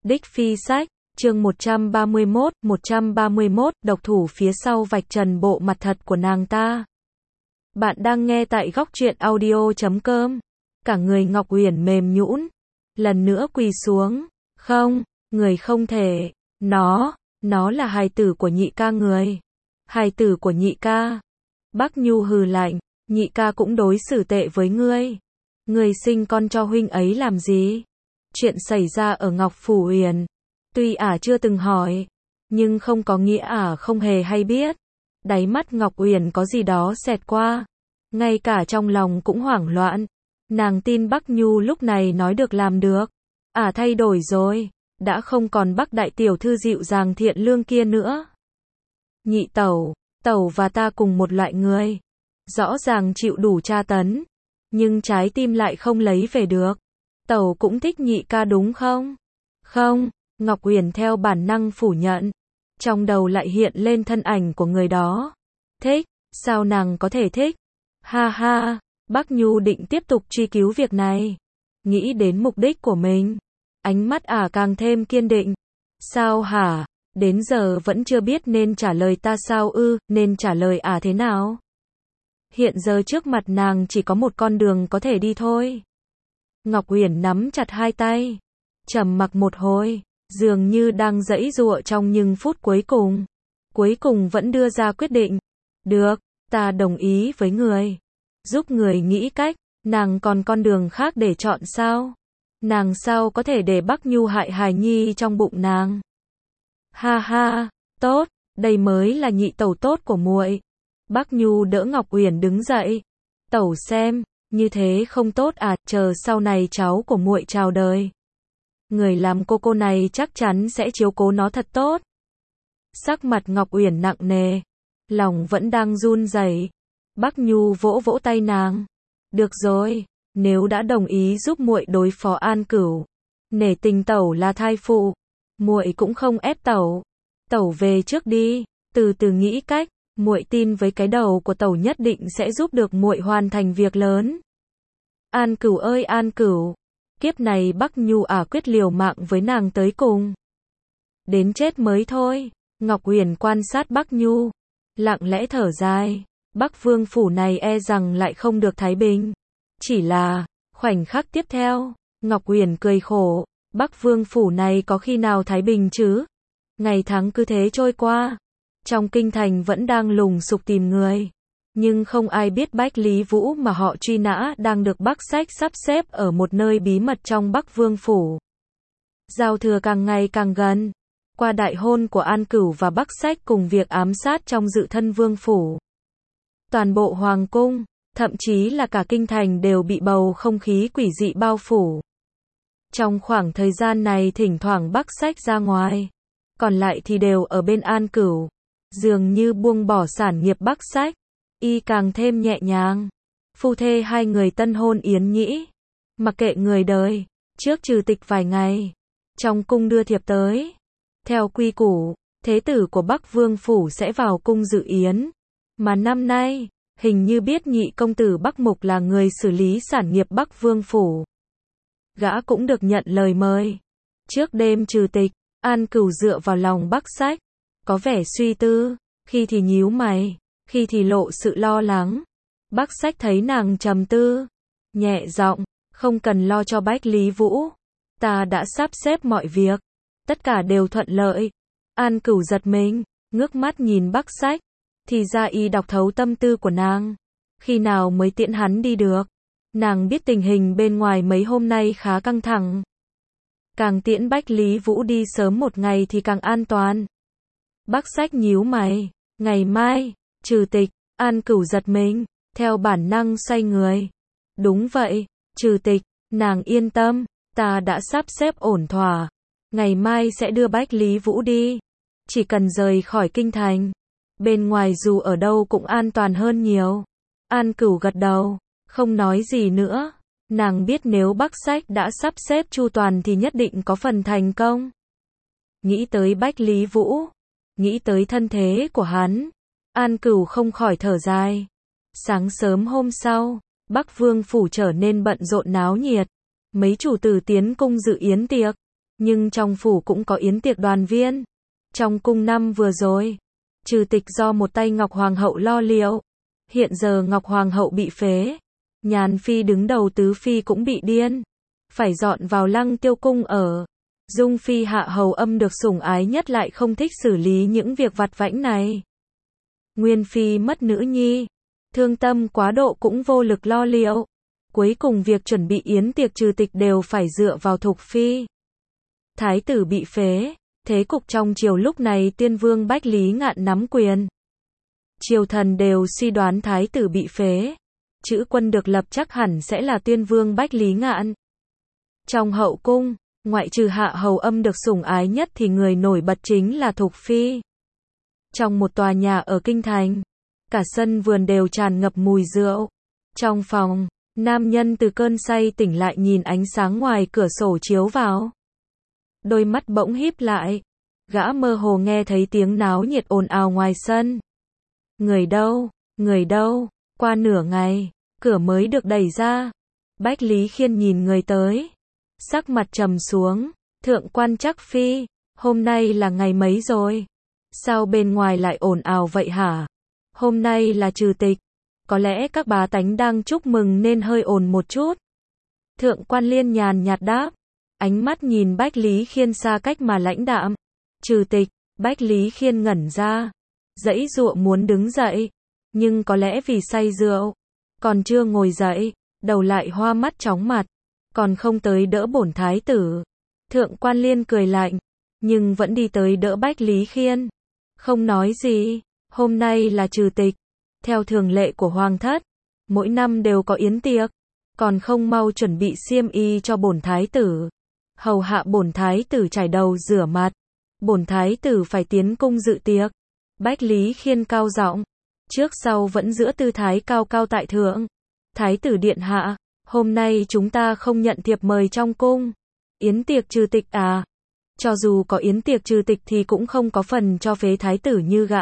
Đích Phi Sách, chương 131, độc thủ phía sau vạch trần bộ mặt thật của nàng ta. Bạn đang nghe tại góc truyện audio.com. Cả người Ngọc Uyển mềm nhũn, lần nữa quỳ xuống. Không, người không thể. Nó là hài tử của nhị ca người. Hài tử của nhị ca. Bắc Nhu hừ lạnh, nhị ca cũng đối xử tệ với ngươi. Ngươi sinh con cho huynh ấy làm gì? Chuyện xảy ra ở Ngọc Phủ Uyển. Tuy ả chưa từng hỏi, nhưng không có nghĩa ả không hề hay biết. Đáy mắt Ngọc Uyển có gì đó xẹt qua. Ngay cả trong lòng cũng hoảng loạn. Nàng tin Bắc Nhu lúc này nói được làm được. Ả thay đổi rồi, đã không còn Bắc đại tiểu thư dịu dàng thiện lương kia nữa. Nhị tẩu, tẩu và ta cùng một loại người. Rõ ràng chịu đủ tra tấn, nhưng trái tim lại không lấy về được. Tẩu cũng thích nhị ca đúng không? Không, Ngọc Uyển theo bản năng phủ nhận. Trong đầu lại hiện lên thân ảnh của người đó. Thích, sao nàng có thể thích? Ha ha, Bắc Nhu định tiếp tục truy cứu việc này. Nghĩ đến mục đích của mình. Ánh mắt ả càng thêm kiên định. Sao hả? Đến giờ vẫn chưa biết nên trả lời ta sao ư, nên trả lời ả thế nào? Hiện giờ trước mặt nàng chỉ có một con đường có thể đi thôi. Ngọc Uyển nắm chặt hai tay, trầm mặc một hồi, dường như đang giãy giụa trong những phút cuối cùng vẫn đưa ra quyết định. Được, ta đồng ý với người. Giúp người nghĩ cách, nàng còn con đường khác để chọn sao? Nàng sao có thể để Bắc Nhu hại hài nhi trong bụng nàng? Ha ha, tốt, đây mới là nhị tẩu tốt của muội. Bắc Nhu đỡ Ngọc Uyển đứng dậy. Tẩu xem, như thế không tốt à, chờ sau này cháu của muội chào đời. Người làm cô này chắc chắn sẽ chiếu cố nó thật tốt. Sắc mặt Ngọc Uyển nặng nề, lòng vẫn đang run rẩy. Bắc Nhu vỗ vỗ tay nàng. Được rồi, nếu đã đồng ý giúp muội đối phó An Cửu, nể tình tẩu là thai phụ, muội cũng không ép tẩu. Tẩu về trước đi, từ từ nghĩ cách. Muội tin với cái đầu của tẩu nhất định sẽ giúp được muội hoàn thành việc lớn. An Cửu ơi An Cửu, kiếp này Bắc Nhu quyết liều mạng với nàng tới cùng. Đến chết mới thôi. Ngọc Uyển quan sát Bắc Nhu, lặng lẽ thở dài. Bắc Vương phủ này e rằng lại không được thái bình. Chỉ là, khoảnh khắc tiếp theo, Ngọc Uyển cười khổ. Bắc Vương phủ này có khi nào thái bình chứ? Ngày tháng cứ thế trôi qua. Trong kinh thành vẫn đang lùng sục tìm người. Nhưng không ai biết Bách Lý Vũ mà họ truy nã đang được Bắc Sách sắp xếp ở một nơi bí mật trong Bắc Vương phủ. Giao thừa càng ngày càng gần. Qua đại hôn của An Cửu và Bắc Sách cùng việc ám sát trong Dự Thân Vương phủ. Toàn bộ hoàng cung, thậm chí là cả kinh thành đều bị bầu không khí quỷ dị bao phủ. Trong khoảng thời gian này thỉnh thoảng Bắc Sách ra ngoài, còn lại thì đều ở bên An Cửu. Dường như buông bỏ sản nghiệp Bắc Sách, y càng thêm nhẹ nhàng. Phu thê hai người tân hôn yến nhĩ, mặc kệ người đời, trước trừ tịch vài ngày, trong cung đưa thiệp tới. Theo quy củ, thế tử của Bắc Vương phủ sẽ vào cung dự yến, mà năm nay, hình như biết nhị công tử Bắc Mục là người xử lý sản nghiệp Bắc Vương phủ. Gã cũng được nhận lời mời. Trước đêm trừ tịch, An Cửu dựa vào lòng Bắc Sách, có vẻ suy tư, khi thì nhíu mày, khi thì lộ sự lo lắng. Bắc Sách thấy nàng trầm tư, nhẹ giọng, không cần lo cho Bách Lý Vũ. Ta đã sắp xếp mọi việc, tất cả đều thuận lợi. An Cửu giật mình, ngước mắt nhìn Bắc Sách, thì ra y đọc thấu tâm tư của nàng. Khi nào mới tiễn hắn đi được? Nàng biết tình hình bên ngoài mấy hôm nay khá căng thẳng. Càng tiễn Bách Lý Vũ đi sớm một ngày thì càng an toàn. Bắc Sách nhíu mày, ngày mai, trừ tịch. An Cửu giật mình, theo bản năng xoay người. Đúng vậy, trừ tịch, nàng yên tâm, ta đã sắp xếp ổn thỏa. Ngày mai sẽ đưa Bách Lý Vũ đi. Chỉ cần rời khỏi kinh thành, bên ngoài dù ở đâu cũng an toàn hơn nhiều. An Cửu gật đầu, không nói gì nữa. Nàng biết nếu Bắc Sách đã sắp xếp chu toàn thì nhất định có phần thành công. Nghĩ tới Bách Lý Vũ, nghĩ tới thân thế của hắn, An Cửu không khỏi thở dài. Sáng sớm hôm sau, Bắc Vương phủ trở nên bận rộn náo nhiệt. Mấy chủ tử tiến cung dự yến tiệc. Nhưng trong phủ cũng có yến tiệc đoàn viên. Trong cung năm vừa rồi, trừ tịch do một tay Ngọc Hoàng hậu lo liệu. Hiện giờ Ngọc Hoàng hậu bị phế. Nhàn phi đứng đầu tứ phi cũng bị điên. Phải dọn vào Lăng Tiêu cung ở. Dung phi hạ hầu âm được sủng ái nhất lại không thích xử lý những việc vặt vãnh này. Nguyên phi mất nữ nhi. Thương tâm quá độ cũng vô lực lo liệu. Cuối cùng việc chuẩn bị yến tiệc trừ tịch đều phải dựa vào Thục phi. Thái tử bị phế. Thế cục trong triều lúc này Tuyên vương Bách Lý Ngạn nắm quyền. Triều thần đều suy đoán thái tử bị phế. Chữ quân được lập chắc hẳn sẽ là Tuyên vương Bách Lý Ngạn. Trong hậu cung, ngoại trừ hạ hầu âm được sủng ái nhất thì người nổi bật chính là Thục phi. Trong một tòa nhà ở kinh thành, cả sân vườn đều tràn ngập mùi rượu. Trong phòng, nam nhân từ cơn say tỉnh lại nhìn ánh sáng ngoài cửa sổ chiếu vào. Đôi mắt bỗng híp lại. Gã mơ hồ nghe thấy tiếng náo nhiệt ồn ào ngoài sân. Người đâu? Người đâu? Qua nửa ngày, cửa mới được đẩy ra. Bách Lý Khiên nhìn người tới. Sắc mặt trầm xuống. Thượng quan Trắc phi, hôm nay là ngày mấy rồi? Sao bên ngoài lại ồn ào vậy hả? Hôm nay là trừ tịch. Có lẽ các bá tánh đang chúc mừng nên hơi ồn một chút. Thượng quan Liên nhàn nhạt đáp. Ánh mắt nhìn Bách Lý Khiên xa cách mà lãnh đạm. Trừ tịch, Bách Lý Khiên ngẩn ra. Giãy giụa muốn đứng dậy. Nhưng có lẽ vì say rượu. Còn chưa ngồi dậy, đầu lại hoa mắt chóng mặt. Còn không tới đỡ bổn thái tử. Thượng quan Liên cười lạnh. Nhưng vẫn đi tới đỡ Bách Lý Khiên. Không nói gì. Hôm nay là trừ tịch. Theo thường lệ của hoàng thất. Mỗi năm đều có yến tiệc. Còn không mau chuẩn bị xiêm y cho bổn thái tử. Hầu hạ bổn thái tử chải đầu rửa mặt. Bổn thái tử phải tiến cung dự tiệc. Bách Lý Khiên cao giọng. Trước sau vẫn giữ tư thái cao cao tại thượng. Thái tử điện hạ, hôm nay chúng ta không nhận thiệp mời trong cung. Yến tiệc trừ tịch à? Cho dù có yến tiệc trừ tịch thì cũng không có phần cho phế thái tử như gã.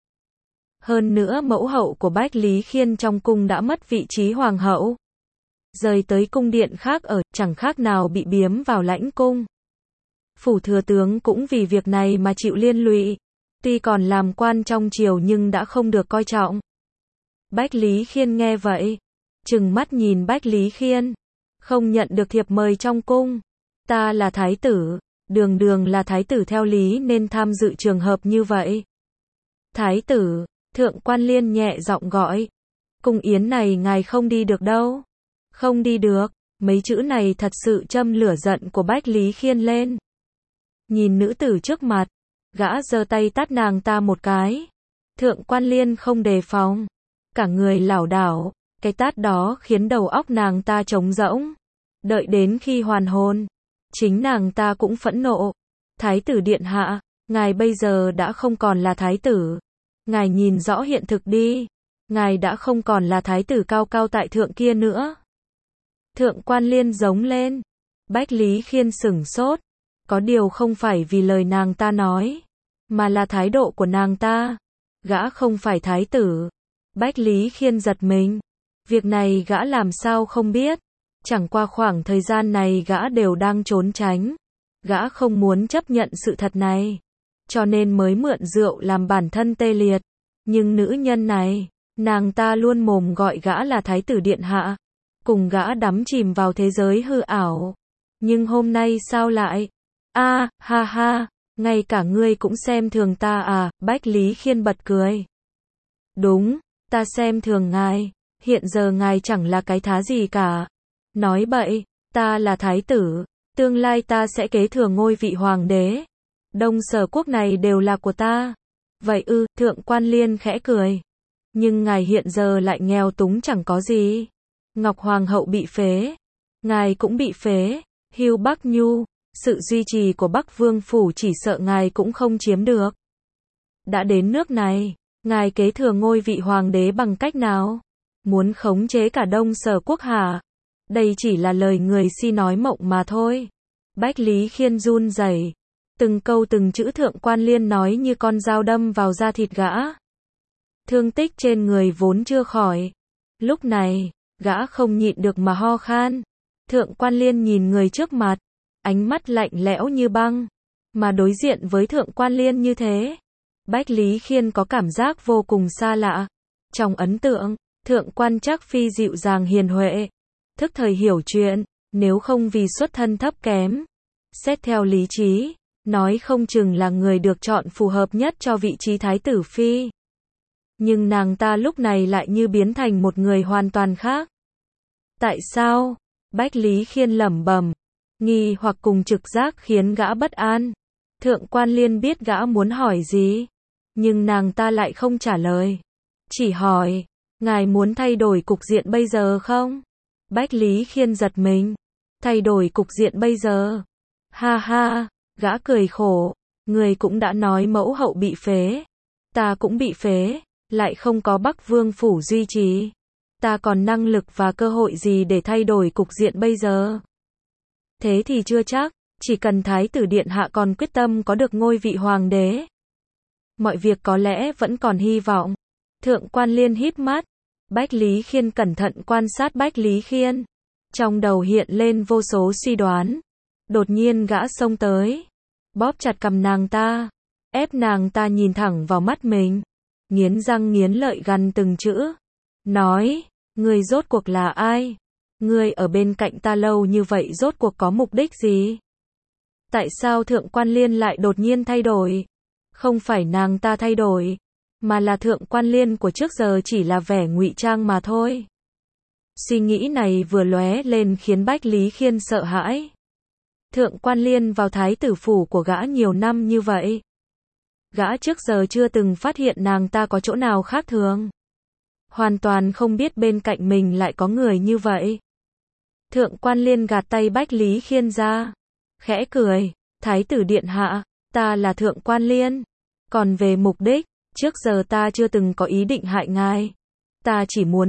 Hơn nữa mẫu hậu của Bách Lý Khiên trong cung đã mất vị trí hoàng hậu. Rời tới cung điện khác ở, chẳng khác nào bị biếm vào lãnh cung. Phủ thừa tướng cũng vì việc này mà chịu liên lụy. Tuy còn làm quan trong triều nhưng đã không được coi trọng. Bách Lý Khiên nghe vậy. Trừng mắt nhìn Bách Lý Khiên. Không nhận được thiệp mời trong cung. Ta là thái tử. Đường đường là thái tử theo lý nên tham dự trường hợp như vậy. Thái tử, Thượng quan Liên nhẹ giọng gọi. Cung yến này ngài không đi được đâu. Không đi được. Mấy chữ này thật sự châm lửa giận của Bách Lý Khiên lên. Nhìn nữ tử trước mặt. Gã giơ tay tát nàng ta một cái. Thượng quan Liên không đề phòng. Cả người lảo đảo. Cái tát đó khiến đầu óc nàng ta trống rỗng. Đợi đến khi hoàn hồn. Chính nàng ta cũng phẫn nộ. Thái tử điện hạ. Ngài bây giờ đã không còn là thái tử. Ngài nhìn rõ hiện thực đi. Ngài đã không còn là thái tử cao cao tại thượng kia nữa. Thượng quan Liên giống lên. Bách Lý Khiên sửng sốt. Có điều không phải vì lời nàng ta nói. Mà là thái độ của nàng ta. Gã không phải thái tử. Bách Lý Khiên giật mình. Việc này gã làm sao không biết. Chẳng qua khoảng thời gian này gã đều đang trốn tránh. Gã không muốn chấp nhận sự thật này. Cho nên mới mượn rượu làm bản thân tê liệt. Nhưng nữ nhân này, nàng ta luôn mồm gọi gã là thái tử điện hạ. Cùng gã đắm chìm vào thế giới hư ảo. Nhưng hôm nay sao lại? Ha ha, ngay cả ngươi cũng xem thường ta à? Bách Lý Khiên bật cười. Đúng, ta xem thường ngài. Hiện giờ ngài chẳng là cái thá gì cả. Nói bậy, ta là thái tử. Tương lai ta sẽ kế thừa ngôi vị hoàng đế. Đông Sở quốc này đều là của ta. Vậy ư? Thượng quan Liên khẽ cười. Nhưng ngài hiện giờ lại nghèo túng chẳng có gì. Ngọc Hoàng hậu bị phế. Ngài cũng bị phế. Hưu Bắc Nhu. Sự duy trì của Bắc Vương Phủ chỉ sợ ngài cũng không chiếm được. Đã đến nước này, ngài kế thừa ngôi vị hoàng đế bằng cách nào? Muốn khống chế cả Đông Sở quốc hả? Đây chỉ là lời người si nói mộng mà thôi. Bách Lý Khiên run rẩy. Từng câu từng chữ Thượng quan Liên nói như con dao đâm vào da thịt gã. Thương tích trên người vốn chưa khỏi. Lúc này, gã không nhịn được mà ho khan. Thượng quan Liên nhìn người trước mặt. ánh mắt lạnh lẽo như băng. Mà đối diện với Thượng Quan Liên như thế, Bách Lý Khiên có cảm giác vô cùng xa lạ. Trong ấn tượng, Thượng Quan Trác Phi dịu dàng hiền huệ, thức thời hiểu chuyện, nếu không vì xuất thân thấp kém, xét theo lý trí, nói không chừng là người được chọn phù hợp nhất cho vị trí Thái tử Phi. Nhưng nàng ta lúc này lại như biến thành một người hoàn toàn khác. Tại sao? Bách Lý Khiên lẩm bẩm, nghi hoặc cùng trực giác khiến gã bất an. Thượng Quan Liên biết gã muốn hỏi gì, nhưng nàng ta lại không trả lời. Chỉ hỏi, ngài muốn thay đổi cục diện bây giờ không? Bách Lý Khiên giật mình. Thay đổi cục diện bây giờ? Ha ha, gã cười khổ. Người cũng đã nói mẫu hậu bị phế. Ta cũng bị phế, lại không có Bắc Vương phủ duy trì. Ta còn năng lực và cơ hội gì để thay đổi cục diện bây giờ? Thế thì chưa chắc, chỉ cần Thái tử Điện Hạ còn quyết tâm có được ngôi vị hoàng đế, mọi việc có lẽ vẫn còn hy vọng. Thượng Quan Liên híp mắt. Bách Lý Khiên cẩn thận quan sát Bách Lý Khiên. Trong đầu hiện lên vô số suy đoán. Đột nhiên gã xông tới, bóp chặt cằm nàng ta, ép nàng ta nhìn thẳng vào mắt mình, nghiến răng nghiến lợi gằn từng chữ. Nói, ngươi rốt cuộc là ai? Ngươi ở bên cạnh ta lâu như vậy rốt cuộc có mục đích gì? Tại sao Thượng Quan Liên lại đột nhiên thay đổi? Không phải nàng ta thay đổi, mà là Thượng Quan Liên của trước giờ chỉ là vẻ ngụy trang mà thôi. Suy nghĩ này vừa lóe lên khiến Bách Lý Khiên sợ hãi. Thượng Quan Liên vào thái tử phủ của gã nhiều năm như vậy, gã trước giờ chưa từng phát hiện nàng ta có chỗ nào khác thường. Hoàn toàn không biết bên cạnh mình lại có người như vậy. Thượng Quan Liên gạt tay Bách Lý Khiên ra, khẽ cười, Thái tử Điện Hạ, ta là Thượng Quan Liên. Còn về mục đích, trước giờ ta chưa từng có ý định hại ngài. Ta chỉ muốn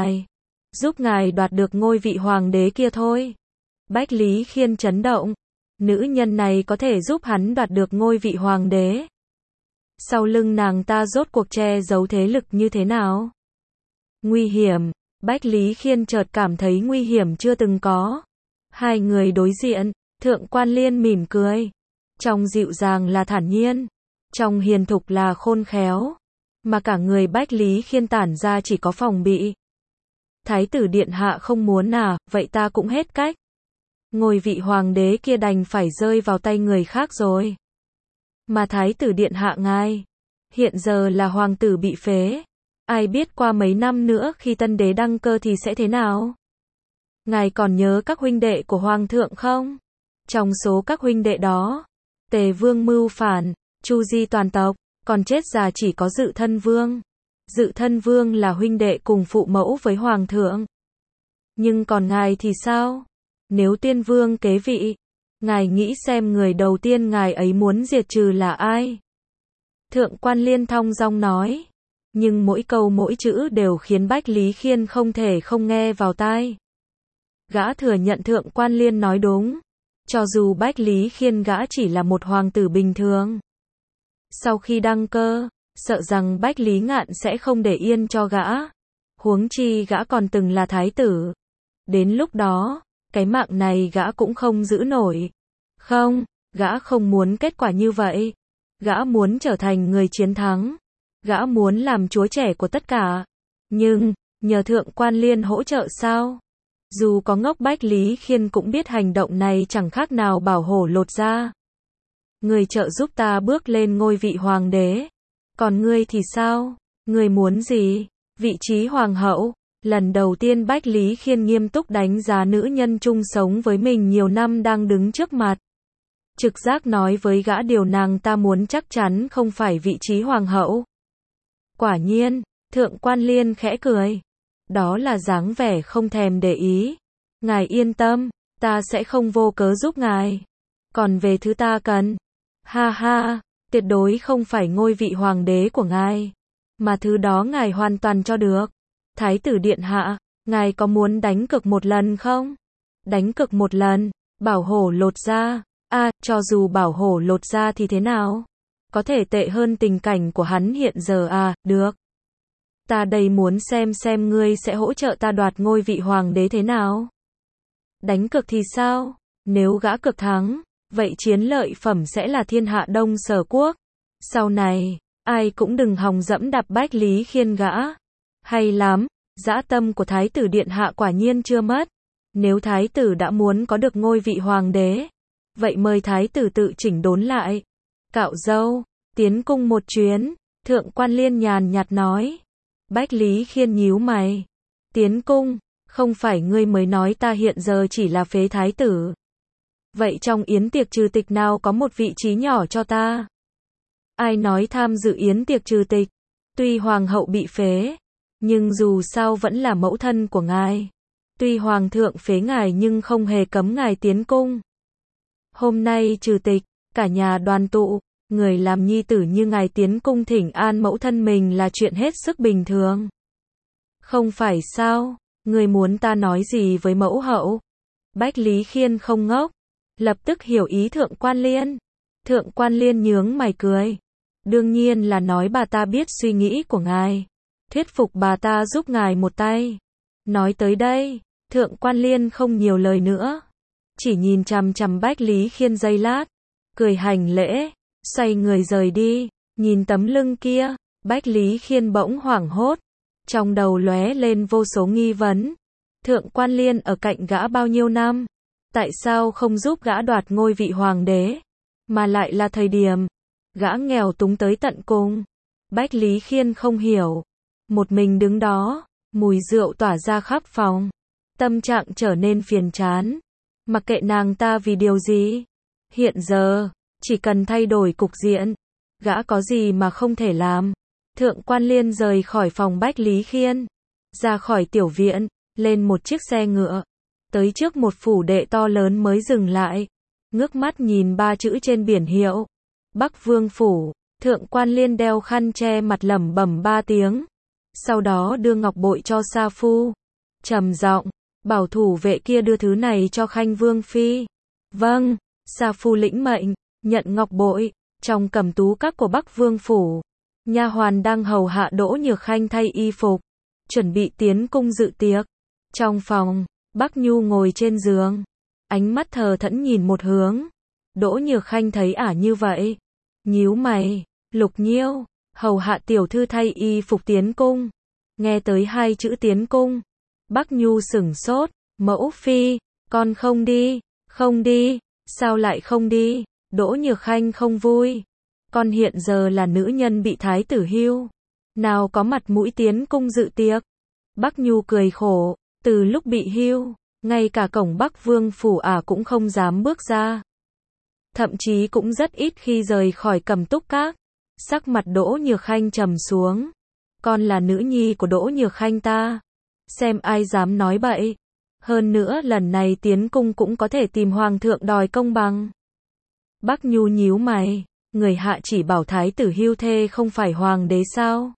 giúp ngài đoạt được ngôi vị hoàng đế kia thôi. Bách Lý Khiên chấn động, nữ nhân này có thể giúp hắn đoạt được ngôi vị hoàng đế. Sau lưng nàng ta rốt cuộc che giấu thế lực như thế nào? Nguy hiểm, Bách Lý Khiên chợt cảm thấy nguy hiểm chưa từng có. Hai người đối diện, Thượng Quan Liên mỉm cười. Trong dịu dàng là thản nhiên, trong hiền thục là khôn khéo, mà cả người Bách Lý Khiên tản ra chỉ có phòng bị. Thái tử Điện Hạ không muốn à, vậy ta cũng hết cách. Ngôi vị hoàng đế kia đành phải rơi vào tay người khác rồi. Mà Thái tử Điện Hạ ngài, hiện giờ là hoàng tử bị phế. Ai biết qua mấy năm nữa khi tân đế đăng cơ thì sẽ thế nào? Ngài còn nhớ các huynh đệ của hoàng thượng không? Trong số các huynh đệ đó, Tề Vương mưu phản, chu di toàn tộc, còn chết già chỉ có Dự Thân Vương. Dự Thân Vương là huynh đệ cùng phụ mẫu với hoàng thượng. Nhưng còn ngài thì sao? Nếu Tuyên Vương kế vị, ngài nghĩ xem người đầu tiên ngài ấy muốn diệt trừ là ai? Thượng Quan Liên thong dong nói, nhưng mỗi câu mỗi chữ đều khiến Bách Lý Khiên không thể không nghe vào tai. Gã thừa nhận Thượng Quan Liên nói đúng, cho dù Bách Lý Khiên gã chỉ là một hoàng tử bình thường. Sau khi đăng cơ, sợ rằng Bách Lý Ngạn sẽ không để yên cho gã. Huống chi gã còn từng là thái tử. Đến lúc đó, cái mạng này gã cũng không giữ nổi. Không, gã không muốn kết quả như vậy. Gã muốn trở thành người chiến thắng. Gã muốn làm chúa trẻ của tất cả. Nhưng, nhờ Thượng Quan Liên hỗ trợ sao? Dù có ngốc Bách Lý Khiên cũng biết hành động này chẳng khác nào bảo hổ lột da. Người trợ giúp ta bước lên ngôi vị hoàng đế. Còn ngươi thì sao? Ngươi muốn gì? Vị trí hoàng hậu. Lần đầu tiên Bách Lý Khiên nghiêm túc đánh giá nữ nhân chung sống với mình nhiều năm đang đứng trước mặt. Trực giác nói với gã điều nàng ta muốn chắc chắn không phải vị trí hoàng hậu. Quả nhiên, Thượng Quan Liên khẽ cười. Đó là dáng vẻ không thèm để ý. Ngài yên tâm, ta sẽ không vô cớ giúp ngài. Còn về thứ ta cần, ha ha, tuyệt đối không phải ngôi vị hoàng đế của ngài, mà thứ đó ngài hoàn toàn cho được. Thái tử Điện Hạ, ngài có muốn đánh cược một lần không? Đánh cược một lần, bảo hổ lột da. Cho dù bảo hổ lột da thì thế nào? Có thể tệ hơn tình cảnh của hắn hiện giờ à, được. Ta đây muốn xem ngươi sẽ hỗ trợ ta đoạt ngôi vị hoàng đế thế nào? Đánh cược thì sao? Nếu gã cược thắng, vậy chiến lợi phẩm sẽ là thiên hạ Đông Sở quốc. Sau này, ai cũng đừng hòng dẫm đạp Bách Lý Khiên gã. Hay lắm, dã tâm của Thái tử Điện Hạ quả nhiên chưa mất. Nếu Thái tử đã muốn có được ngôi vị hoàng đế, vậy mời Thái tử tự chỉnh đốn lại. Cạo râu, tiến cung một chuyến, Thượng Quan Liên nhàn nhạt nói. Bách Lý Khiên nhíu mày. Tiến cung, không phải ngươi mới nói ta hiện giờ chỉ là phế thái tử. Vậy trong yến tiệc trừ tịch nào có một vị trí nhỏ cho ta? Ai nói tham dự yến tiệc trừ tịch? Tuy hoàng hậu bị phế, nhưng dù sao vẫn là mẫu thân của ngài. Tuy hoàng thượng phế ngài nhưng không hề cấm ngài tiến cung. Hôm nay trừ tịch, cả nhà đoàn tụ, người làm nhi tử như ngài tiến cung thỉnh an mẫu thân mình là chuyện hết sức bình thường. Không phải sao, người muốn ta nói gì với mẫu hậu? Bách Lý Khiên không ngốc, lập tức hiểu ý Thượng Quan Liên. Thượng Quan Liên nhướng mày cười. Đương nhiên là nói bà ta biết suy nghĩ của ngài. Thuyết phục bà ta giúp ngài một tay. Nói tới đây, Thượng Quan Liên không nhiều lời nữa. Chỉ nhìn chằm chằm Bách Lý Khiên giây lát. Cười hành lễ, xoay người rời đi. Nhìn tấm lưng kia, Bách Lý Khiên bỗng hoảng hốt. Trong đầu lóe lên vô số nghi vấn. Thượng Quan Liên ở cạnh gã bao nhiêu năm? Tại sao không giúp gã đoạt ngôi vị hoàng đế? Mà lại là thời điểm gã nghèo túng tới tận cùng. Bách Lý Khiên không hiểu. Một mình đứng đó, mùi rượu tỏa ra khắp phòng. Tâm trạng trở nên phiền chán. Mặc kệ nàng ta vì điều gì. Hiện giờ, chỉ cần thay đổi cục diện. Gã có gì mà không thể làm. Thượng Quan Liên rời khỏi phòng Bách Lý Khiên. Ra khỏi tiểu viện, lên một chiếc xe ngựa. Tới trước một phủ đệ to lớn mới dừng lại. Ngước mắt nhìn ba chữ trên biển hiệu. Bắc Vương Phủ. Thượng Quan Liên đeo khăn che mặt lẩm bẩm 3 tiếng. Sau đó đưa ngọc bội cho Sa Phu. Trầm giọng, bảo thủ vệ kia đưa thứ này cho Khanh Vương Phi. Vâng, Sa Phu lĩnh mệnh, nhận ngọc bội. Trong cầm tú các của Bắc Vương Phủ, nha hoàn đang hầu hạ Đỗ Nhược Khanh thay y phục, chuẩn bị tiến cung dự tiệc. Trong phòng, Bắc Nhu ngồi trên giường, ánh mắt thờ thẫn nhìn một hướng. Đỗ Nhược Khanh thấy ả như vậy, nhíu mày. Lục Nhiêu, hầu hạ tiểu thư thay y phục tiến cung. Nghe tới 2 chữ tiến cung, Bắc Nhu sửng sốt. Mẫu phi, con không đi. Không đi, sao lại không đi? Đỗ Nhược Khanh không vui. Con hiện giờ là nữ nhân bị thái tử hưu, nào có mặt mũi tiến cung dự tiệc. Bắc Nhu cười khổ. Từ lúc bị hưu, ngay cả cổng Bắc Vương Phủ ả cũng không dám bước ra. Thậm chí cũng rất ít khi rời khỏi Cẩm Túc Các. Sắc mặt Đỗ Nhược Khanh trầm xuống. Con là nữ nhi của Đỗ Nhược Khanh ta. Xem ai dám nói bậy. Hơn nữa lần này tiến cung cũng có thể tìm hoàng thượng đòi công bằng. Bắc Nhu nhíu mày. Người hạ chỉ bảo thái tử hưu thê không phải hoàng đế sao?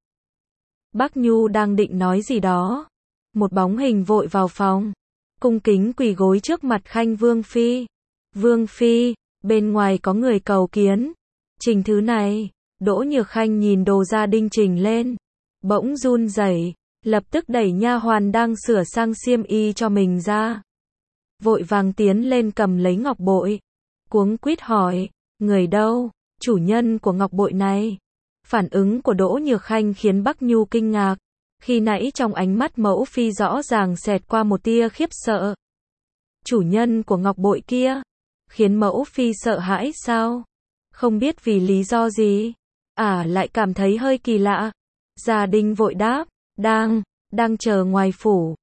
Bắc Nhu đang định nói gì đó. Một bóng hình vội vào phòng. Cung kính quỳ gối trước mặt Khanh Vương Phi. Vương Phi, bên ngoài có người cầu kiến. Trình thứ này. Đỗ Nhược Khanh nhìn đồ gia đinh trình lên. Bỗng run rẩy, lập tức đẩy nha hoàn đang sửa sang xiêm y cho mình ra. Vội vàng tiến lên cầm lấy ngọc bội. Cuống quýt hỏi, người đâu? Chủ nhân của ngọc bội này. Phản ứng của Đỗ Nhược Khanh khiến Bắc Nhu kinh ngạc. Khi nãy trong ánh mắt mẫu phi rõ ràng xẹt qua một tia khiếp sợ. Chủ nhân của ngọc bội kia, khiến mẫu phi sợ hãi sao? Không biết vì lý do gì, lại cảm thấy hơi kỳ lạ. Gia Đinh vội đáp, đang chờ ngoài phủ,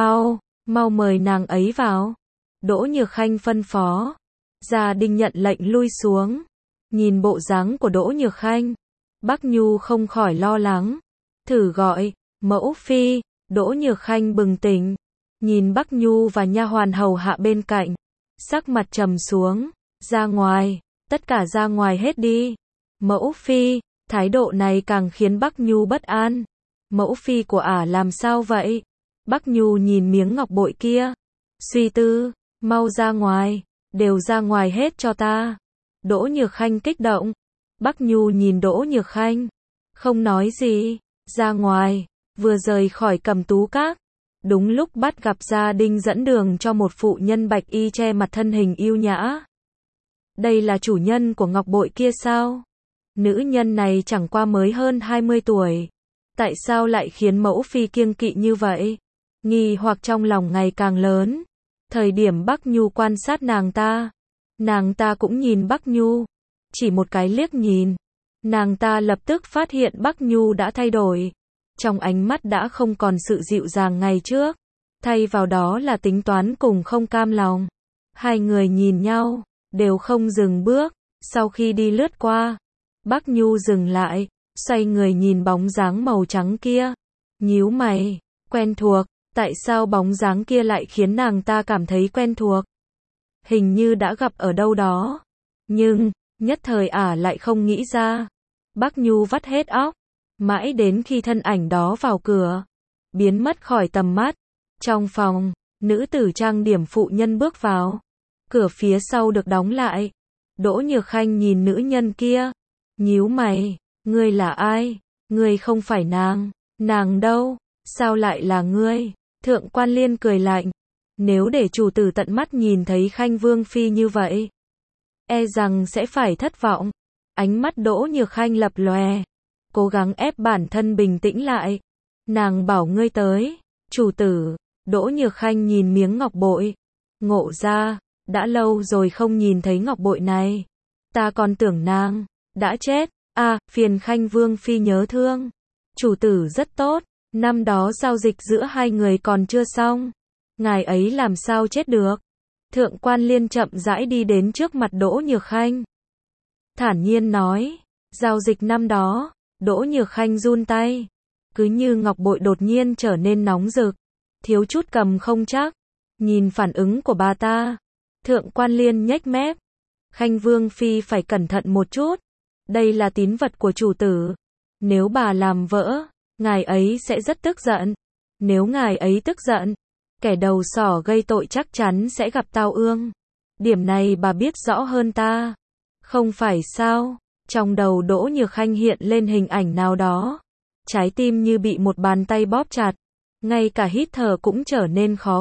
mau mời nàng ấy vào. Đỗ Nhược Khanh phân phó. Gia Đinh nhận lệnh lui xuống. Nhìn bộ dáng của Đỗ Nhược Khanh, Bắc Nhu không khỏi lo lắng. Thử gọi, mẫu phi. Đỗ Nhược Khanh bừng tỉnh, nhìn Bắc Nhu và nha hoàn hầu hạ bên cạnh, sắc mặt trầm xuống. Ra ngoài, tất cả ra ngoài hết đi. Mẫu phi. Thái độ này càng khiến Bắc Nhu bất an. Mẫu phi của ả làm sao vậy? Bắc Nhu nhìn miếng ngọc bội kia, suy tư. Mau ra ngoài, đều ra ngoài hết cho ta. Đỗ Nhược Khanh kích động. Bắc Nhu nhìn Đỗ Nhược Khanh, không nói gì. Ra ngoài, vừa rời khỏi Cẩm Tú Các, Đúng lúc bắt gặp gia đình dẫn đường cho một phụ nhân bạch y che mặt thân hình yêu nhã. Đây là chủ nhân của ngọc bội kia sao? Nữ nhân này chẳng qua mới hơn 20 tuổi. Tại sao lại khiến mẫu phi kiêng kỵ như vậy? Nghi hoặc trong lòng ngày càng lớn. Thời điểm Bắc Nhu quan sát nàng ta cũng nhìn Bắc Nhu. Chỉ một cái liếc nhìn, nàng ta lập tức phát hiện Bắc Nhu đã thay đổi. Trong ánh mắt đã không còn sự dịu dàng ngày trước, thay vào đó là tính toán cùng không cam lòng. Hai người nhìn nhau, đều không dừng bước. Sau khi đi lướt qua, Bắc Nhu dừng lại, xoay người nhìn bóng dáng màu trắng kia, nhíu mày, quen thuộc, tại sao bóng dáng kia lại khiến nàng ta cảm thấy quen thuộc? Hình như đã gặp ở đâu đó, nhưng nhất thời lại không nghĩ ra. Bắc Nhu vắt hết óc, mãi đến khi thân ảnh đó vào cửa, biến mất khỏi tầm mắt. Trong phòng, nữ tử trang điểm phụ nhân bước vào, cửa phía sau được đóng lại. Đỗ Nhược Khanh nhìn nữ nhân kia, nhíu mày, ngươi là ai? Ngươi không phải nàng đâu, sao lại là ngươi? Thượng Quan Liên cười lạnh, nếu để chủ tử tận mắt nhìn thấy Khanh Vương phi như vậy, e rằng sẽ phải thất vọng. Ánh mắt Đỗ Nhược Khanh lập lòe, cố gắng ép bản thân bình tĩnh lại. Nàng bảo ngươi tới, chủ tử. Đỗ Nhược Khanh nhìn miếng ngọc bội, ngộ ra, đã lâu rồi không nhìn thấy ngọc bội này. Ta còn tưởng nàng đã chết. Phiền Khanh Vương phi nhớ thương. Chủ tử rất tốt, năm đó giao dịch giữa hai người còn chưa xong, ngài ấy làm sao chết được? Thượng Quan Liên chậm rãi đi đến trước mặt Đỗ Nhược Khanh, thản nhiên nói, giao dịch năm đó. Đỗ Nhược Khanh run tay, cứ như ngọc bội đột nhiên trở nên nóng rực, thiếu chút cầm không chắc. Nhìn phản ứng của bà ta, Thượng Quan Liên nhếch mép, Khanh Vương phi phải cẩn thận một chút, đây là tín vật của chủ tử, nếu bà làm vỡ, ngài ấy sẽ rất tức giận. Nếu ngài ấy tức giận, kẻ đầu sỏ gây tội chắc chắn sẽ gặp tao ương. Điểm này bà biết rõ hơn ta, không phải sao? Trong đầu Đỗ Nhược Khanh hiện lên hình ảnh nào đó, trái tim như bị một bàn tay bóp chặt, ngay cả hít thở cũng trở nên khó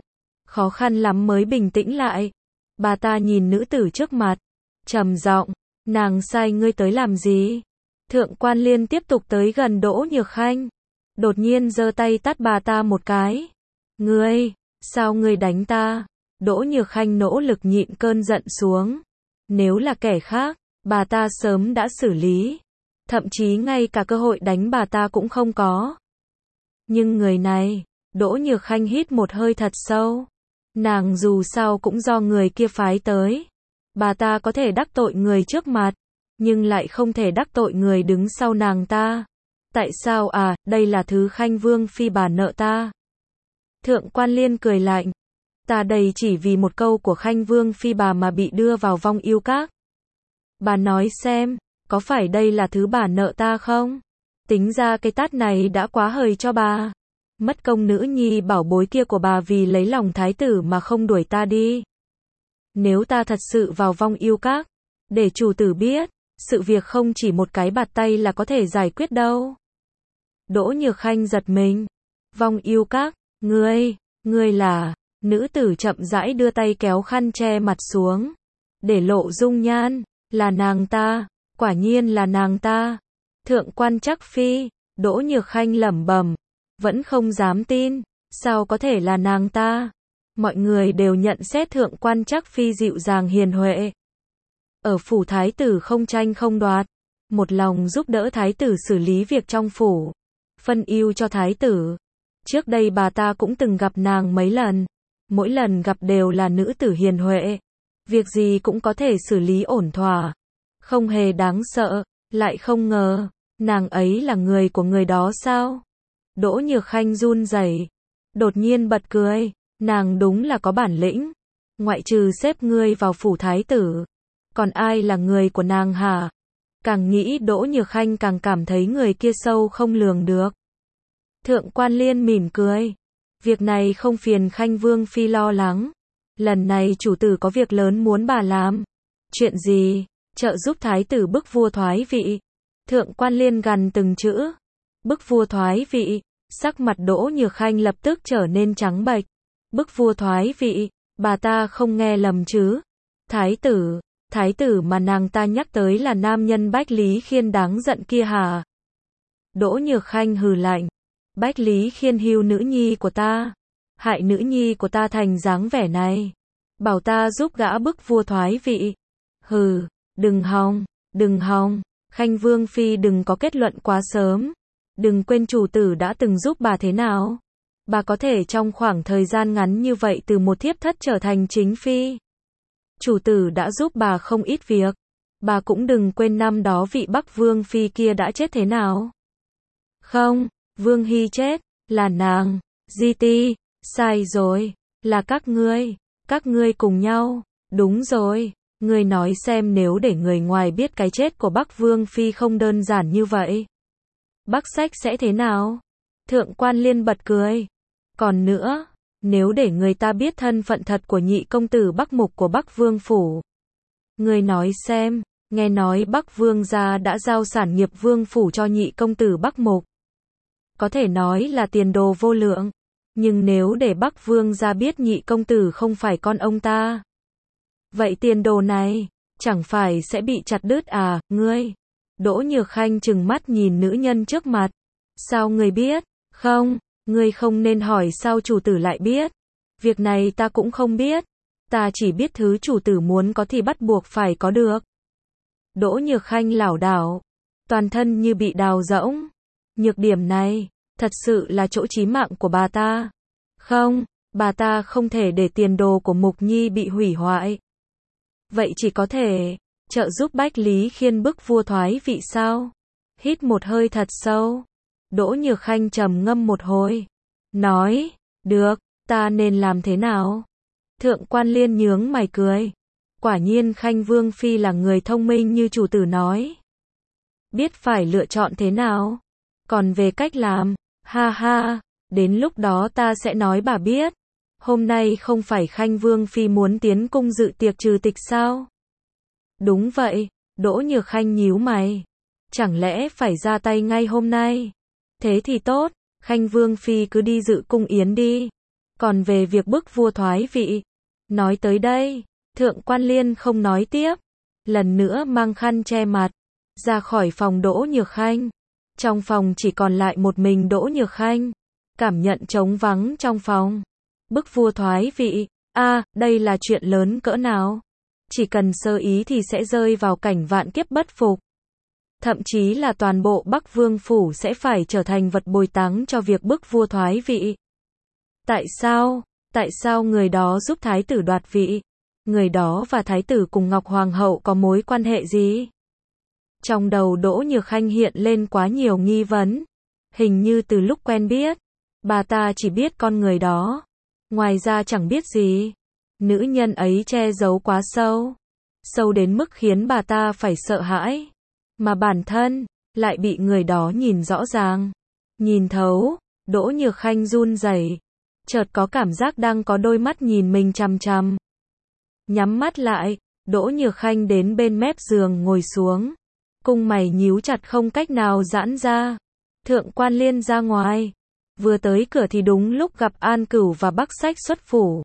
khăn lắm mới bình tĩnh lại. Bà ta nhìn nữ tử trước mặt, trầm giọng, nàng sai ngươi tới làm gì? Thượng Quan Liên tiếp tục tới gần Đỗ Nhược Khanh, đột nhiên giơ tay tát bà ta một cái. Ngươi, sao ngươi đánh ta? Đỗ Nhược Khanh nỗ lực nhịn cơn giận xuống. Nếu là kẻ khác, bà ta sớm đã xử lý, thậm chí ngay cả cơ hội đánh bà ta cũng không có. Nhưng người này, Đỗ Nhược Khanh hít một hơi thật sâu. Nàng dù sao cũng do người kia phái tới. Bà ta có thể đắc tội người trước mặt, nhưng lại không thể đắc tội người đứng sau nàng ta. Tại sao đây là thứ Khanh Vương phi bà nợ ta. Thượng Quan Liên cười lạnh, ta đây chỉ vì một câu của Khanh Vương phi bà mà bị đưa vào vong yêu các. Bà nói xem, có phải đây là thứ bà nợ ta không? Tính ra cái tát này đã quá hời cho bà. Mất công nữ nhi bảo bối kia của bà vì lấy lòng thái tử mà không đuổi ta đi. Nếu ta thật sự vào vong yêu các, để chủ tử biết, sự việc không chỉ một cái bạt tay là có thể giải quyết đâu. Đỗ Nhược Khanh giật mình. Vong yêu các, ngươi là... Nữ tử chậm rãi đưa tay kéo khăn che mặt xuống, để lộ dung nhan. Là nàng ta, quả nhiên là nàng ta. Thượng Quan Trắc Phi. Đỗ Nhược Khanh lẩm bẩm, vẫn không dám tin, sao có thể là nàng ta? Mọi người đều nhận xét Thượng Quan Trắc Phi dịu dàng hiền huệ. Ở phủ thái tử không tranh không đoạt, một lòng giúp đỡ thái tử xử lý việc trong phủ, phân ưu cho thái tử. Trước đây bà ta cũng từng gặp nàng mấy lần, mỗi lần gặp đều là nữ tử hiền huệ, việc gì cũng có thể xử lý ổn thỏa, không hề đáng sợ. Lại không ngờ, nàng ấy là người của người đó sao? Đỗ Nhược Khanh run rẩy, đột nhiên bật cười, nàng đúng là có bản lĩnh, ngoại trừ xếp ngươi vào phủ thái tử, còn ai là người của nàng hả? Càng nghĩ Đỗ Nhược Khanh càng cảm thấy người kia sâu không lường được. Thượng Quan Liên mỉm cười, việc này không phiền Khanh Vương phi lo lắng, lần này chủ tử có việc lớn muốn bà làm. Chuyện gì? Trợ giúp thái tử bức vua thoái vị. Thượng Quan Liên gằn từng chữ. Bức vua thoái vị, Sắc mặt Đỗ Nhược Khanh lập tức trở nên trắng bệch. Bức vua thoái vị, bà ta không nghe lầm chứ? Thái tử mà nàng ta nhắc tới là nam nhân Bách Lý Khiên đáng giận kia hả? Đỗ Nhược Khanh hừ lạnh. Bách Lý Khiên hưu nữ nhi của ta, hại nữ nhi của ta thành dáng vẻ này. Bảo ta giúp gã bức vua thoái vị. Hừ, đừng hòng, Khanh Vương Phi đừng có kết luận quá sớm. Đừng quên chủ tử đã từng giúp bà thế nào. Bà có thể trong khoảng thời gian ngắn như vậy từ một thiếp thất trở thành chính phi. Chủ tử đã giúp bà không ít việc. Bà cũng đừng quên năm đó vị Bắc Vương Phi kia đã chết thế nào. Không, Vương Hy chết, là nàng, GT, sai rồi, là các ngươi cùng nhau, đúng rồi, ngươi nói xem nếu để người ngoài biết cái chết của Bắc Vương Phi không đơn giản như vậy. Bắc Sách sẽ thế nào? Thượng quan Liên bật cười. Còn nữa, nếu để người ta biết thân phận thật của nhị công tử Bắc Mục của Bắc Vương Phủ. Ngươi nói xem, nghe nói Bắc Vương gia đã giao sản nghiệp Vương Phủ cho nhị công tử Bắc Mục. Có thể nói là tiền đồ vô lượng. Nhưng nếu để Bắc Vương gia biết nhị công tử không phải con ông ta, vậy tiền đồ này, chẳng phải sẽ bị chặt đứt à, ngươi? Đỗ Nhược Khanh trừng mắt nhìn nữ nhân trước mặt. Sao ngươi biết? Không, ngươi không nên hỏi sao chủ tử lại biết. Việc này ta cũng không biết. Ta chỉ biết thứ chủ tử muốn có thì bắt buộc phải có được. Đỗ Nhược Khanh lảo đảo, toàn thân như bị đào rỗng. Nhược điểm này, thật sự là chỗ chí mạng của bà ta. Không, bà ta không thể để tiền đồ của Mục Nhi bị hủy hoại. Vậy chỉ có thể trợ giúp Bách Lý Khiên bức vua thoái vị sao? Hít một hơi thật sâu. Đỗ Nhược Khanh trầm ngâm một hồi. Nói, được, ta nên làm thế nào? Thượng quan Liên nhướng mày cười. Quả nhiên Khanh Vương Phi là người thông minh như chủ tử nói. Biết phải lựa chọn thế nào? Còn về cách làm, ha ha, đến lúc đó ta sẽ nói bà biết. Hôm nay không phải Khanh Vương Phi muốn tiến cung dự tiệc trừ tịch sao? Đúng vậy, Đỗ Nhược Khanh nhíu mày. Chẳng lẽ phải ra tay ngay hôm nay? Thế thì tốt, Khanh Vương Phi cứ đi dự cung yến đi. Còn về việc bức vua thoái vị, nói tới đây, Thượng quan Liên không nói tiếp. Lần nữa mang khăn che mặt, ra khỏi phòng Đỗ Nhược Khanh. Trong phòng chỉ còn lại một mình Đỗ Nhược Khanh. Cảm nhận trống vắng trong phòng. Bức vua thoái vị, đây là chuyện lớn cỡ nào? Chỉ cần sơ ý thì sẽ rơi vào cảnh vạn kiếp bất phục. Thậm chí là toàn bộ Bắc Vương Phủ sẽ phải trở thành vật bồi táng cho việc bức vua thoái vị. Tại sao? Tại sao người đó giúp thái tử đoạt vị? Người đó và thái tử cùng Ngọc Hoàng hậu có mối quan hệ gì? Trong đầu Đỗ Nhược Khanh hiện lên quá nhiều nghi vấn. Hình như từ lúc quen biết, bà ta chỉ biết con người đó. Ngoài ra chẳng biết gì. Nữ nhân ấy che giấu quá sâu. Sâu đến mức khiến bà ta phải sợ hãi. Mà bản thân, lại bị người đó nhìn rõ ràng. Nhìn thấu, Đỗ Nhược Khanh run rẩy. Chợt có cảm giác đang có đôi mắt nhìn mình chằm chằm. Nhắm mắt lại, Đỗ Nhược Khanh đến bên mép giường ngồi xuống. Cung mày nhíu chặt không cách nào giãn ra. Thượng quan Liên ra ngoài. Vừa tới cửa thì đúng lúc gặp An Cửu và Bắc Sách xuất phủ.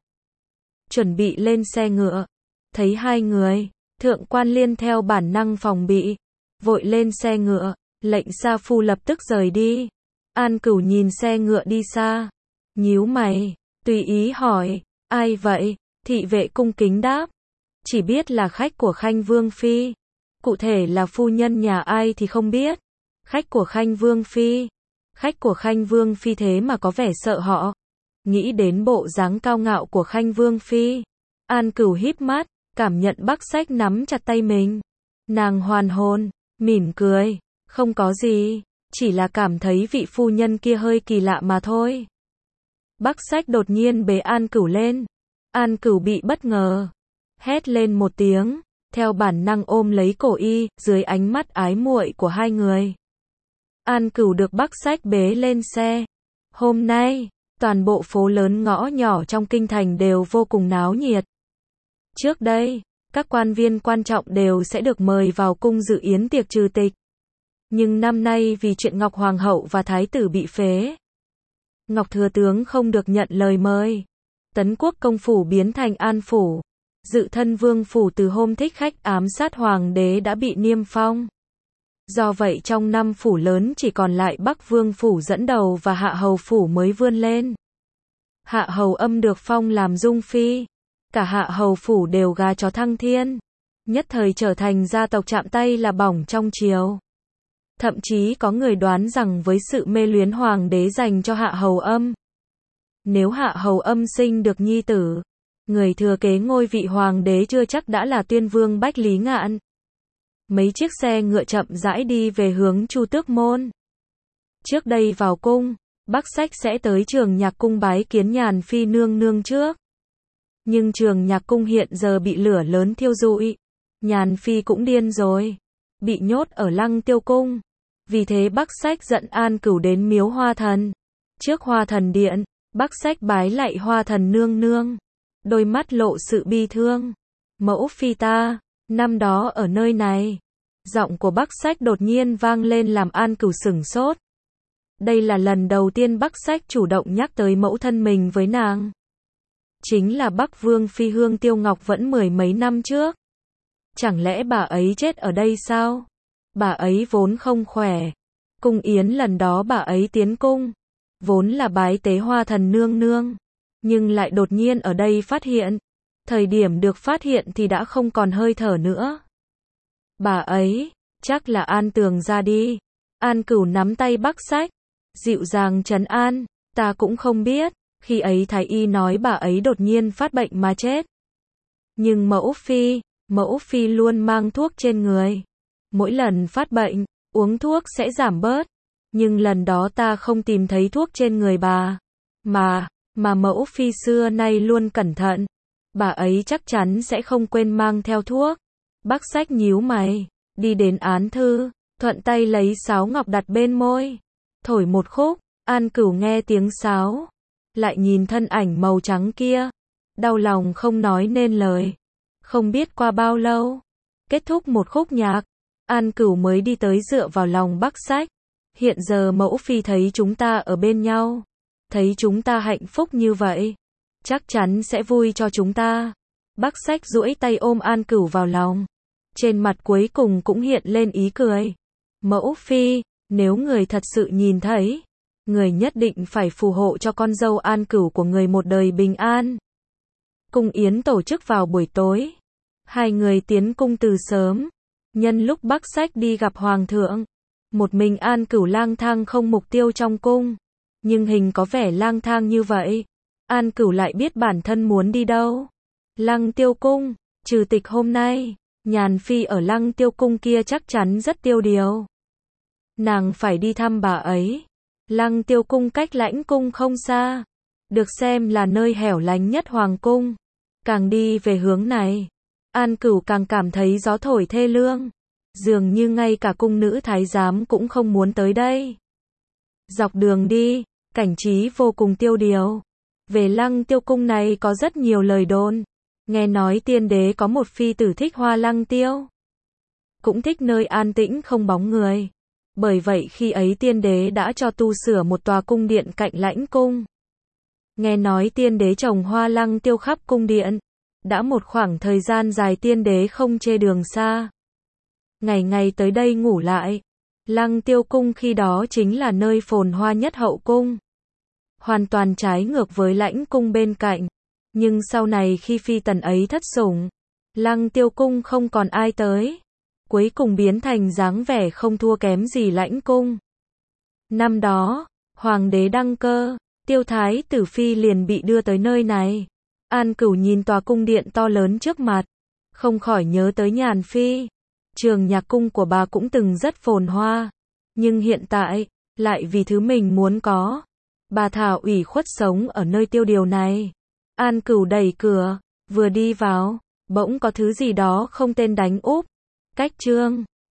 Chuẩn bị lên xe ngựa. Thấy hai người, Thượng quan Liên theo bản năng phòng bị. Vội lên xe ngựa, lệnh sa phu lập tức rời đi. An Cửu nhìn xe ngựa đi xa. Nhíu mày, tùy ý hỏi, ai vậy? Thị vệ cung kính đáp. Chỉ biết là khách của Khanh Vương Phi. Cụ thể là phu nhân nhà ai thì không biết. Khách của Khanh Vương Phi. Khách của Khanh Vương Phi thế mà có vẻ sợ họ. Nghĩ đến bộ dáng cao ngạo của Khanh Vương Phi. An Cửu híp mắt, cảm nhận Bắc Sách nắm chặt tay mình. Nàng hoàn hồn, mỉm cười. Không có gì, chỉ là cảm thấy vị phu nhân kia hơi kỳ lạ mà thôi. Bắc Sách đột nhiên bế An Cửu lên. An Cửu bị bất ngờ. Hét lên một tiếng, theo bản năng ôm lấy cổ y, dưới ánh mắt ái muội của hai người. An Cửu được Bắc Sách bế lên xe. Hôm nay, toàn bộ phố lớn ngõ nhỏ trong kinh thành đều vô cùng náo nhiệt. Trước đây, các quan viên quan trọng đều sẽ được mời vào cung dự yến tiệc trừ tịch. Nhưng năm nay vì chuyện Ngọc Hoàng hậu và thái tử bị phế, Ngọc Thừa Tướng không được nhận lời mời. Tấn Quốc công phủ biến thành An phủ. Dự thân vương phủ từ hôm thích khách ám sát hoàng đế đã bị niêm phong. Do vậy trong 5 phủ lớn chỉ còn lại Bắc Vương phủ dẫn đầu và Hạ Hầu phủ mới vươn lên. Hạ Hầu Âm được phong làm dung phi. Cả Hạ Hầu phủ đều gà chó thăng thiên. Nhất thời trở thành gia tộc chạm tay là bỏng trong triều. Thậm chí có người đoán rằng với sự mê luyến hoàng đế dành cho Hạ Hầu Âm, nếu Hạ Hầu Âm sinh được nhi tử, người thừa kế ngôi vị hoàng đế chưa chắc đã là Tuyên Vương Bách Lý Ngạn. Mấy chiếc xe ngựa chậm rãi đi về hướng Chu Tước Môn. Trước đây vào cung, Bắc Sách sẽ tới Trường Nhạc Cung bái kiến Nhàn Phi nương nương trước. Nhưng Trường Nhạc Cung hiện giờ bị lửa lớn thiêu rụi. Nhàn Phi cũng điên rồi, bị nhốt ở Lăng Tiêu Cung. Vì thế Bắc Sách dẫn An Cửu đến miếu Hoa Thần. Trước Hoa Thần điện, Bắc Sách bái lạy Hoa Thần nương nương. Đôi mắt lộ sự bi thương. Mẫu phi ta, năm đó ở nơi này. Giọng của Bắc Sách đột nhiên vang lên làm An Cửu sửng sốt. Đây là lần đầu tiên Bắc Sách chủ động nhắc tới mẫu thân mình với nàng. Chính là Bắc Vương phi Hương Tiêu Ngọc vẫn 10 mấy năm trước. Chẳng lẽ bà ấy chết ở đây sao? Bà ấy vốn không khỏe. Cung yến lần đó bà ấy tiến cung, vốn là bái tế Hoa Thần nương nương, nhưng lại đột nhiên ở đây phát hiện. Thời điểm được phát hiện thì đã không còn hơi thở nữa. Bà ấy, chắc là An Tường ra đi. An Cửu nắm tay Bắc Sách, dịu dàng trấn an, ta cũng không biết, khi ấy thái y nói bà ấy đột nhiên phát bệnh mà chết. Nhưng mẫu phi luôn mang thuốc trên người. Mỗi lần phát bệnh, uống thuốc sẽ giảm bớt. Nhưng lần đó ta không tìm thấy thuốc trên người bà. Mà mẫu phi xưa nay luôn cẩn thận. Bà ấy chắc chắn sẽ không quên mang theo thuốc. Bắc Sách nhíu mày, đi đến án thư, thuận tay lấy sáo ngọc đặt bên môi. Thổi một khúc, An Cửu nghe tiếng sáo. Lại nhìn thân ảnh màu trắng kia. Đau lòng không nói nên lời. Không biết qua bao lâu, kết thúc một khúc nhạc, An Cửu mới đi tới dựa vào lòng Bắc Sách. Hiện giờ mẫu phi thấy chúng ta ở bên nhau, thấy chúng ta hạnh phúc như vậy, chắc chắn sẽ vui cho chúng ta. Bắc Sách duỗi tay ôm An Cửu vào lòng. Trên mặt cuối cùng cũng hiện lên ý cười. Mẫu phi, nếu người thật sự nhìn thấy, người nhất định phải phù hộ cho con dâu An Cửu của người một đời bình an. Cung yến tổ chức vào buổi tối. Hai người tiến cung từ sớm. Nhân lúc Bắc Sách đi gặp Hoàng thượng, một mình An Cửu lang thang không mục tiêu trong cung. Nhưng hình có vẻ lang thang như vậy, An Cửu lại biết bản thân muốn đi đâu. Lăng Tiêu Cung, trừ tịch hôm nay, Nhàn Phi ở Lăng Tiêu Cung kia chắc chắn rất tiêu điều. Nàng phải đi thăm bà ấy. Lăng Tiêu Cung cách Lãnh Cung không xa, được xem là nơi hẻo lánh nhất hoàng cung. Càng đi về hướng này, An Cửu càng cảm thấy gió thổi thê lương. Dường như ngay cả cung nữ thái giám cũng không muốn tới đây. Dọc đường đi, cảnh trí vô cùng tiêu điều. Về Lăng Tiêu Cung này có rất nhiều lời đồn. Nghe nói tiên đế có một phi tử thích hoa lăng tiêu. Cũng thích nơi an tĩnh không bóng người. Bởi vậy khi ấy tiên đế đã cho tu sửa một tòa cung điện cạnh Lãnh Cung. Nghe nói tiên đế trồng hoa lăng tiêu khắp cung điện. Đã một khoảng thời gian dài tiên đế không chê đường xa. Ngày ngày tới đây ngủ lại. Lăng Tiêu Cung khi đó chính là nơi phồn hoa nhất hậu cung. Hoàn toàn trái ngược với Lãnh Cung bên cạnh. Nhưng sau này khi phi tần ấy thất sủng, Lăng Tiêu Cung không còn ai tới. Cuối cùng biến thành dáng vẻ không thua kém gì Lãnh Cung. Năm đó, hoàng đế đăng cơ, Tiêu Thái tử phi liền bị đưa tới nơi này. An Cửu nhìn tòa cung điện to lớn trước mặt, không khỏi nhớ tới Nhàn Phi. Trường Nhạc Cung của bà cũng từng rất phồn hoa, nhưng hiện tại, lại vì thứ mình muốn có, bà thà ủy khuất sống ở nơi tiêu điều này. An Cửu đẩy cửa, vừa đi vào, bỗng có thứ gì đó không tên đánh úp. Cách chương